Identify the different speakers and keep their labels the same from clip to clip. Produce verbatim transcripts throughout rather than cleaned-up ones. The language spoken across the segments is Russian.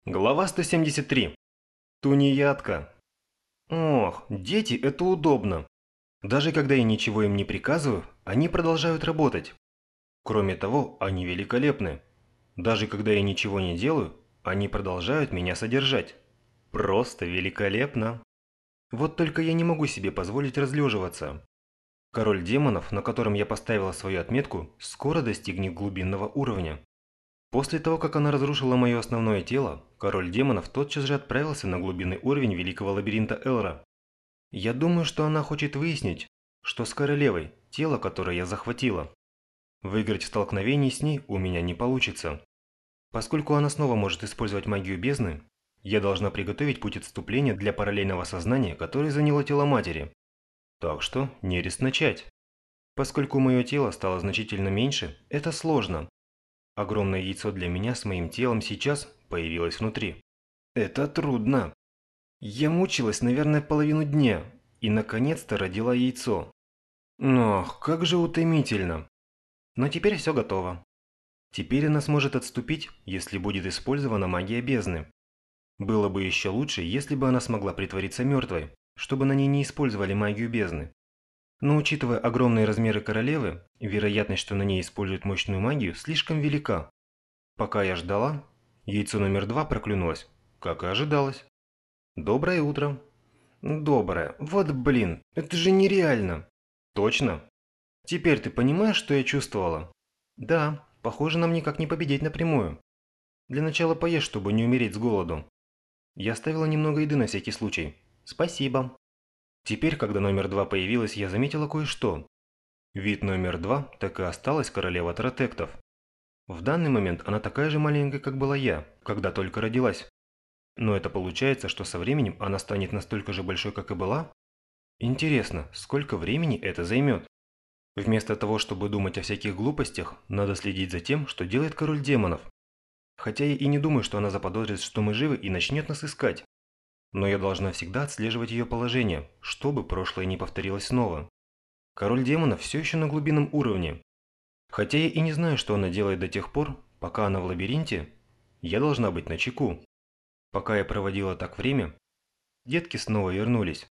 Speaker 1: Глава сто семьдесят три. Тунеядка. Ох, дети – это удобно. Даже когда я ничего им не приказываю, они продолжают работать. Кроме того, они великолепны. Даже когда я ничего не делаю, они продолжают меня содержать. Просто великолепно. Вот только я не могу себе позволить разлеживаться. Король демонов, на котором я поставила свою отметку, скоро достигнет глубинного уровня. После того, как она разрушила мое основное тело, король демонов тотчас же отправился на глубинный уровень великого лабиринта Элра. Я думаю, что она хочет выяснить, что с королевой, тело, которое я захватила. Выиграть в столкновении с ней у меня не получится. Поскольку она снова может использовать магию бездны, я должна приготовить путь отступления для параллельного сознания, которое заняло тело матери. Так что, нерест начать. Поскольку мое тело стало значительно меньше, это сложно. Огромное яйцо для меня с моим телом сейчас появилось внутри. Это трудно. Я мучилась, наверное, половину дня и наконец-то родила яйцо. Ох, как же утомительно. Но теперь все готово. Теперь она сможет отступить, если будет использована магия бездны. Было бы еще лучше, если бы она смогла притвориться мертвой, чтобы на ней не использовали магию бездны. Но учитывая огромные размеры королевы, вероятность, что на ней используют мощную магию, слишком велика. Пока я ждала, яйцо номер два проклюнулось, как и ожидалось. Доброе утро. Доброе. Вот блин, это же нереально. Точно? Теперь ты понимаешь, что я чувствовала? Да, похоже, нам никак не победить напрямую. Для начала поешь, чтобы не умереть с голоду. Я оставила немного еды на всякий случай. Спасибо. Теперь, когда номер два появилась, я заметила кое-что. Вид номер два так и осталась королева Тротектов. В данный момент она такая же маленькая, как была я, когда только родилась. Но это получается, что со временем она станет настолько же большой, как и была? Интересно, сколько времени это займет? Вместо того, чтобы думать о всяких глупостях, надо следить за тем, что делает король демонов. Хотя я и не думаю, что она заподозрит, что мы живы и начнет нас искать. Но я должна всегда отслеживать ее положение, чтобы прошлое не повторилось снова. Король демонов все еще на глубинном уровне. Хотя я и не знаю, что она делает до тех пор, пока она в лабиринте, я должна быть начеку. Пока я проводила так время, детки снова вернулись.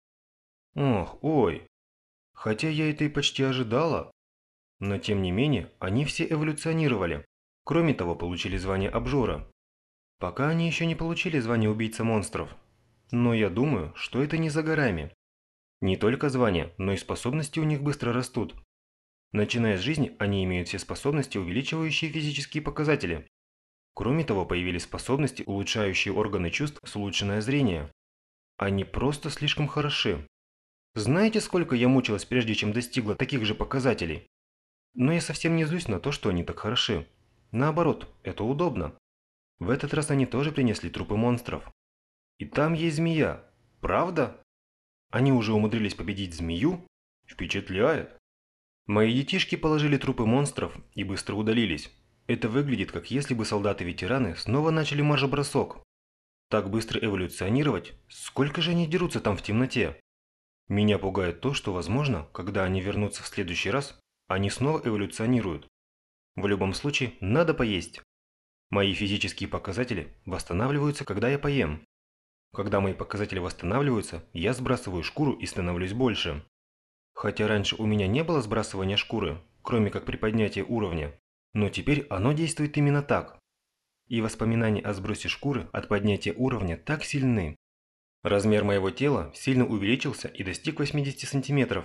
Speaker 1: Ох, ой. Хотя я это и почти ожидала. Но тем не менее, они все эволюционировали. Кроме того, получили звание обжора. Пока они еще не получили звание убийца монстров. Но я думаю, что это не за горами. Не только звания, но и способности у них быстро растут. Начиная с жизни, они имеют все способности, увеличивающие физические показатели. Кроме того, появились способности, улучшающие органы чувств с улучшенное зрение. Они просто слишком хороши. Знаете, сколько я мучилась, прежде чем достигла таких же показателей? Но я совсем не злюсь на то, что они так хороши. Наоборот, это удобно. В этот раз они тоже принесли трупы монстров. И там есть змея. Правда? Они уже умудрились победить змею? Впечатляет. Мои детишки положили трупы монстров и быстро удалились. Это выглядит, как если бы солдаты-ветераны снова начали марш-бросок. Так быстро эволюционировать? Сколько же они дерутся там в темноте? Меня пугает то, что, возможно, когда они вернутся в следующий раз, они снова эволюционируют. В любом случае, надо поесть. Мои физические показатели восстанавливаются, когда я поем. Когда мои показатели восстанавливаются, я сбрасываю шкуру и становлюсь больше. Хотя раньше у меня не было сбрасывания шкуры, кроме как при поднятии уровня, но теперь оно действует именно так. И воспоминания о сбросе шкуры от поднятия уровня так сильны. Размер моего тела сильно увеличился и достиг восьмидесяти сантиметров.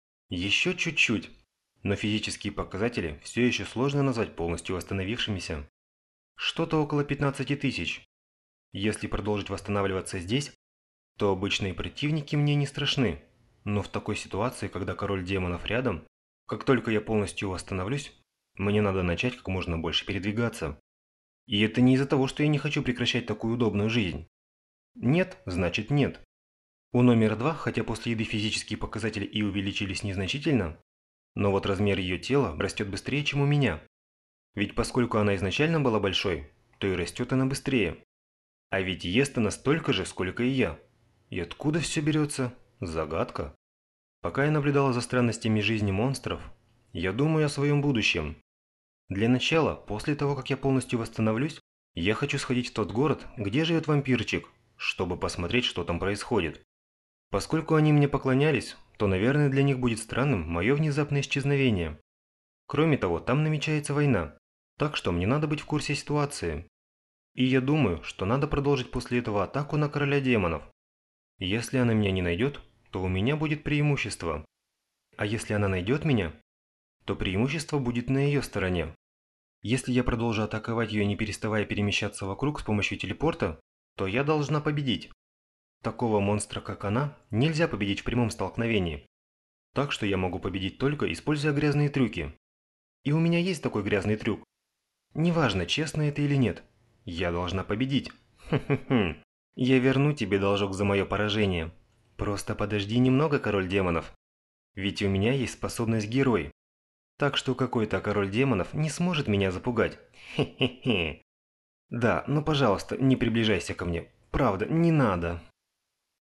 Speaker 1: Еще чуть-чуть, но физические показатели все еще сложно назвать полностью восстановившимися. Что-то около пятнадцати тысяч. Если продолжить восстанавливаться здесь, то обычные противники мне не страшны. Но в такой ситуации, когда король демонов рядом, как только я полностью восстановлюсь, мне надо начать как можно больше передвигаться. И это не из-за того, что я не хочу прекращать такую удобную жизнь. Нет, значит нет. У номер два, хотя после еды физические показатели и увеличились незначительно, но вот размер ее тела растет быстрее, чем у меня. Ведь поскольку она изначально была большой, то и растет она быстрее. А ведь ест она столько же, сколько и я. И откуда все берется? Загадка. Пока я наблюдала за странностями жизни монстров, я думаю о своем будущем. Для начала, после того, как я полностью восстановлюсь, Я хочу сходить в тот город, где живет вампирчик, чтобы посмотреть, что там происходит. Поскольку они мне поклонялись, то, наверное, для них будет странным мое внезапное исчезновение. Кроме того, там намечается война, так что мне надо быть в курсе ситуации. И я думаю, что надо продолжить после этого атаку на короля демонов. Если она меня не найдет, то у меня будет преимущество. А если она найдет меня, то преимущество будет на ее стороне. Если я продолжу атаковать ее, не переставая перемещаться вокруг с помощью телепорта, то я должна победить. Такого монстра, как она, нельзя победить в прямом столкновении. Так что я могу победить только используя грязные трюки. И у меня есть такой грязный трюк. Неважно, честно это или нет. Я должна победить. Хм-хм-хм. Я верну тебе должок за мое поражение. Просто подожди немного, король демонов. Ведь у меня есть способность герой. Так что какой-то король демонов не сможет меня запугать. Хе-хе-хе. Да, но пожалуйста, не приближайся ко мне. Правда, не надо.